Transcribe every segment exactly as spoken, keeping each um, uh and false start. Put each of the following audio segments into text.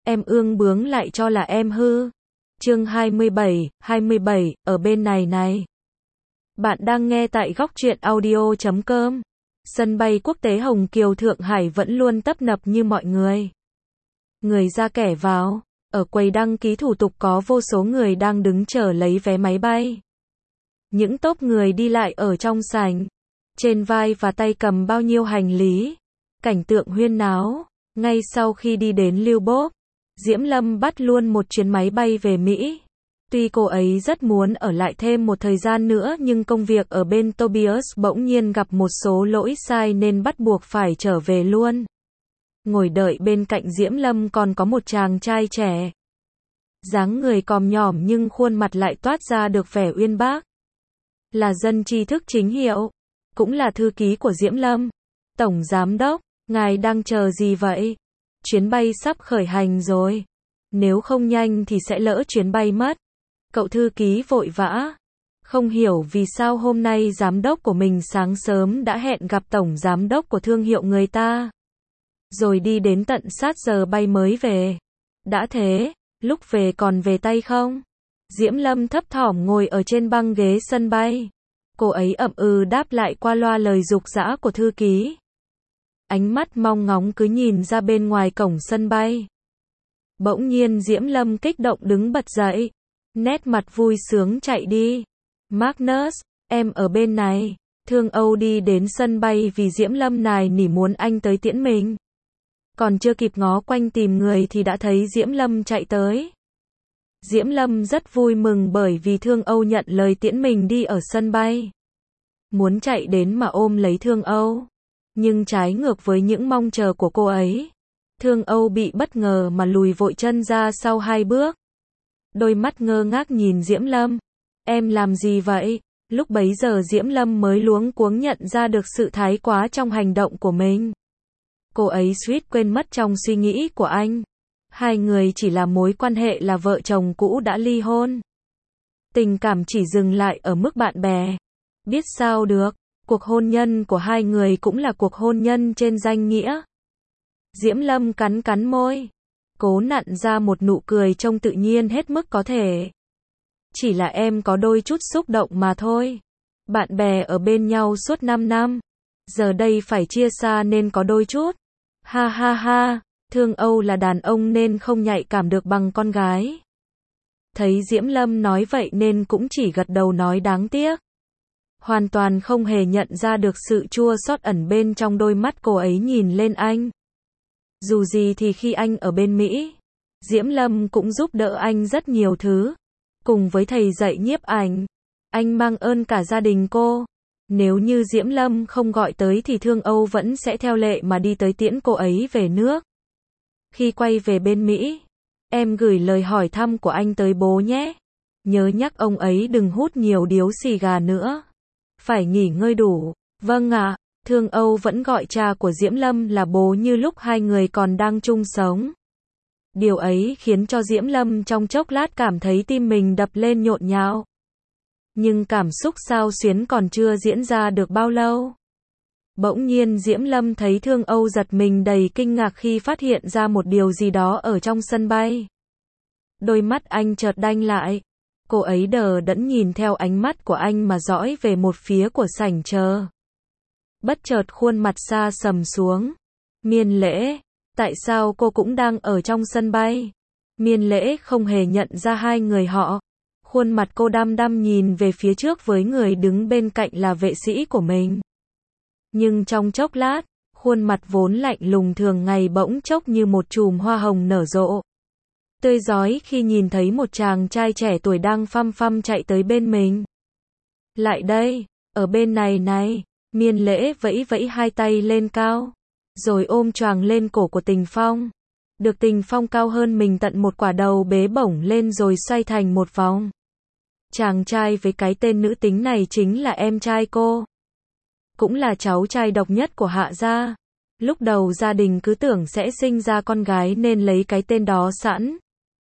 em ương bướng lại cho là em hư. Chương hai mươi bảy, hai mươi bảy, ở bên này này. Bạn đang nghe tại góc truyện audio chấm com. Sân bay quốc tế Hồng Kiều Thượng Hải vẫn luôn tấp nập như mọi người. Người ra kẻ vào, ở quầy đăng ký thủ tục có vô số người đang đứng chờ lấy vé máy bay. Những tốp người đi lại ở trong sảnh, trên vai và tay cầm bao nhiêu hành lý. Cảnh tượng huyên náo. Ngay sau khi đi đến Lưu Bốc, Diễm Lâm bắt luôn một chuyến máy bay về Mỹ. Tuy cô ấy rất muốn ở lại thêm một thời gian nữa nhưng công việc ở bên Tobias bỗng nhiên gặp một số lỗi sai nên bắt buộc phải trở về luôn. Ngồi đợi bên cạnh Diễm Lâm còn có một chàng trai trẻ. Dáng người còm nhỏm nhưng khuôn mặt lại toát ra được vẻ uyên bác. Là dân tri thức chính hiệu, cũng là thư ký của Diễm Lâm. Tổng giám đốc, ngài đang chờ gì vậy? Chuyến bay sắp khởi hành rồi. Nếu không nhanh thì sẽ lỡ chuyến bay mất. Cậu thư ký vội vã. Không hiểu vì sao hôm nay giám đốc của mình sáng sớm đã hẹn gặp tổng giám đốc của thương hiệu người ta. Rồi đi đến tận sát giờ bay mới về. Đã thế, lúc về còn về tay không? Diễm Lâm thấp thỏm ngồi ở trên băng ghế sân bay. Cô ấy ậm ừ đáp lại qua loa lời giục giã của thư ký. Ánh mắt mong ngóng cứ nhìn ra bên ngoài cổng sân bay. Bỗng nhiên Diễm Lâm kích động đứng bật dậy. Nét mặt vui sướng chạy đi. Magnus, em ở bên này. Thương Âu đi đến sân bay vì Diễm Lâm nài nỉ muốn anh tới tiễn mình. Còn chưa kịp ngó quanh tìm người thì đã thấy Diễm Lâm chạy tới. Diễm Lâm rất vui mừng bởi vì Thương Âu nhận lời tiễn mình đi ở sân bay. Muốn chạy đến mà ôm lấy Thương Âu. Nhưng trái ngược với những mong chờ của cô ấy. Thương Âu bị bất ngờ mà lùi vội chân ra sau hai bước. Đôi mắt ngơ ngác nhìn Diễm Lâm. Em làm gì vậy? Lúc bấy giờ Diễm Lâm mới luống cuống nhận ra được sự thái quá trong hành động của mình. Cô ấy suýt quên mất trong suy nghĩ của anh. Hai người chỉ là mối quan hệ là vợ chồng cũ đã ly hôn. Tình cảm chỉ dừng lại ở mức bạn bè. Biết sao được, cuộc hôn nhân của hai người cũng là cuộc hôn nhân trên danh nghĩa. Diễm Lâm cắn cắn môi. Cố nặn ra một nụ cười trông tự nhiên hết mức có thể. Chỉ là em có đôi chút xúc động mà thôi. Bạn bè ở bên nhau suốt năm năm. Giờ đây phải chia xa nên có đôi chút. Ha ha ha, Thương Âu là đàn ông nên không nhạy cảm được bằng con gái. Thấy Diễm Lâm nói vậy nên cũng chỉ gật đầu nói đáng tiếc. Hoàn toàn không hề nhận ra được sự chua xót ẩn bên trong đôi mắt cô ấy nhìn lên anh. Dù gì thì khi anh ở bên Mỹ, Diễm Lâm cũng giúp đỡ anh rất nhiều thứ. Cùng với thầy dạy nhiếp ảnh, anh mang ơn cả gia đình cô. Nếu như Diễm Lâm không gọi tới thì Thương Âu vẫn sẽ theo lệ mà đi tới tiễn cô ấy về nước. Khi quay về bên Mỹ, em gửi lời hỏi thăm của anh tới bố nhé. Nhớ nhắc ông ấy đừng hút nhiều điếu xì gà nữa. Phải nghỉ ngơi đủ. Vâng ạ. Thương Âu vẫn gọi cha của Diễm Lâm là bố như lúc hai người còn đang chung sống. Điều ấy khiến cho Diễm Lâm trong chốc lát cảm thấy tim mình đập lên nhộn nhạo. Nhưng cảm xúc xao xuyến còn chưa diễn ra được bao lâu. Bỗng nhiên Diễm Lâm thấy Thương Âu giật mình đầy kinh ngạc khi phát hiện ra một điều gì đó ở trong sân bay. Đôi mắt anh chợt đanh lại. Cô ấy đờ đẫn nhìn theo ánh mắt của anh mà dõi về một phía của sảnh chờ. Bất chợt khuôn mặt xa sầm xuống. Miên Lễ, tại sao cô cũng đang ở trong sân bay? Miên Lễ không hề nhận ra hai người họ. Khuôn mặt cô đăm đăm nhìn về phía trước với người đứng bên cạnh là vệ sĩ của mình. Nhưng trong chốc lát, khuôn mặt vốn lạnh lùng thường ngày bỗng chốc như một chùm hoa hồng nở rộ. Tươi rói khi nhìn thấy một chàng trai trẻ tuổi đang phăm phăm chạy tới bên mình. Lại đây, ở bên này này. Miên Lễ vẫy vẫy hai tay lên cao, rồi ôm choàng lên cổ của Tình Phong. Được Tình Phong cao hơn mình tận một quả đầu bế bổng lên rồi xoay thành một vòng. Chàng trai với cái tên nữ tính này chính là em trai cô. Cũng là cháu trai độc nhất của Hạ gia. Lúc đầu gia đình cứ tưởng sẽ sinh ra con gái nên lấy cái tên đó sẵn.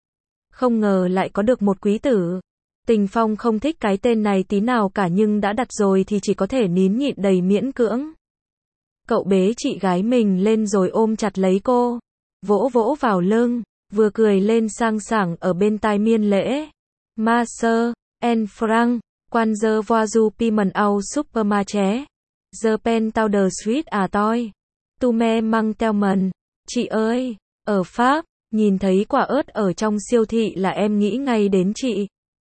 Không ngờ lại có được một quý tử. Tình Phong không thích cái tên này tí nào cả nhưng đã đặt rồi thì chỉ có thể nín nhịn đầy miễn cưỡng. Cậu bế chị gái mình lên rồi ôm chặt lấy cô, vỗ vỗ vào lưng, vừa cười lên sang sảng ở bên tai Miên Lễ. Master, en Frank, quan dơ voir du piment au supermarché. The pen tao de suite à toi. Tu me mang tellement. Chị ơi, ở Pháp, nhìn thấy quả ớt ở trong siêu thị là em nghĩ ngay đến chị.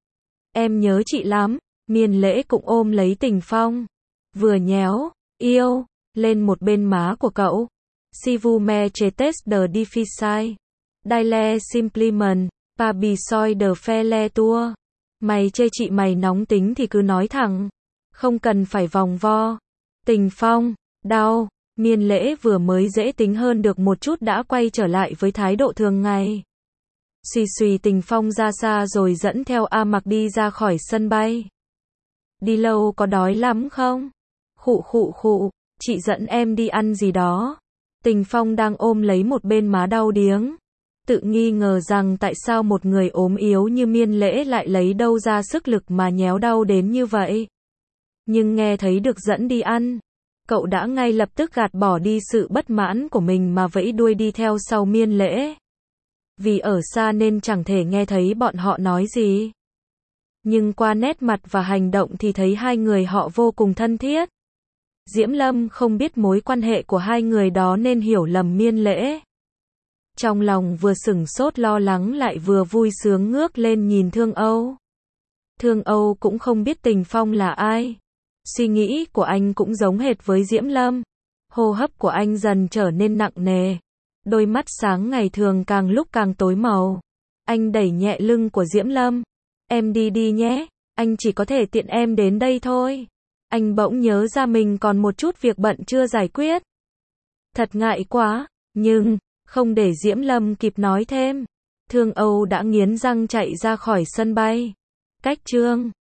Em nhớ chị lắm. Miên Lễ cũng ôm lấy Tình Phong. Vừa nhéo, yêu, lên một bên má của cậu. Si vous me chetes de difficile. Daile simplement, pas besoin de faire le tour. Mày chê chị mày nóng tính thì cứ nói thẳng. Không cần phải vòng vo. Tình Phong, đau. Miên Lễ vừa mới dễ tính hơn được một chút đã quay trở lại với thái độ thường ngày. Xùy xùy Tình Phong ra xa rồi dẫn theo A Mặc đi ra khỏi sân bay. Đi lâu có đói lắm không? Khụ khụ khụ, chị dẫn em đi ăn gì đó. Tình Phong đang ôm lấy một bên má đau điếng. Tự nghi ngờ rằng tại sao một người ốm yếu như Miên Lễ lại lấy đâu ra sức lực mà nhéo đau đến như vậy. Nhưng nghe thấy được dẫn đi ăn, cậu đã ngay lập tức gạt bỏ đi sự bất mãn của mình mà vẫy đuôi đi theo sau Miên Lễ. Vì ở xa nên chẳng thể nghe thấy bọn họ nói gì. Nhưng qua nét mặt và hành động thì thấy hai người họ vô cùng thân thiết. Diễm Lâm không biết mối quan hệ của hai người đó nên hiểu lầm Miên Lễ. Trong lòng vừa sửng sốt lo lắng lại vừa vui sướng ngước lên nhìn Thương Âu. Thương Âu cũng không biết Tình Phong là ai. Suy nghĩ của anh cũng giống hệt với Diễm Lâm. Hô hấp của anh dần trở nên nặng nề. Đôi mắt sáng ngày thường càng lúc càng tối màu. Anh đẩy nhẹ lưng của Diễm Lâm. Em đi đi nhé, anh chỉ có thể tiện em đến đây thôi. Anh bỗng nhớ ra mình còn một chút việc bận chưa giải quyết. Thật ngại quá, nhưng, không để Diễm Lâm kịp nói thêm. Thương Âu đã nghiến răng chạy ra khỏi sân bay. Cách chương